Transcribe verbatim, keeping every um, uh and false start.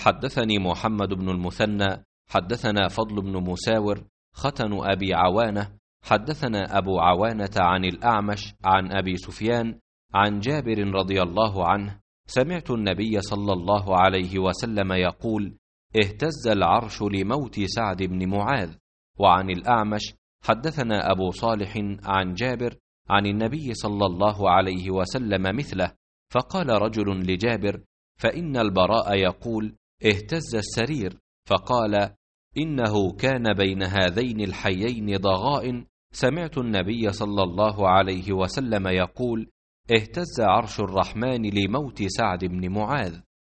حدثني محمد بن المثنى حدثنا فضل بن مساور ختن أبي عوانة حدثنا أبو عوانة عن الأعمش عن أبي سفيان عن جابر رضي الله عنه سمعت النبي صلى الله عليه وسلم يقول: اهتز العرش لموت سعد بن معاذ. وعن الأعمش حدثنا أبو صالح عن جابر عن النبي صلى الله عليه وسلم مثله، فقال رجل لجابر: فإن البراء يقول: اهتز السرير، فقال: إنه كان بين هذين الحيين ضغائن، سمعت النبي صلى الله عليه وسلم يقول: اهتز عرش الرحمن لموت سعد بن معاذ.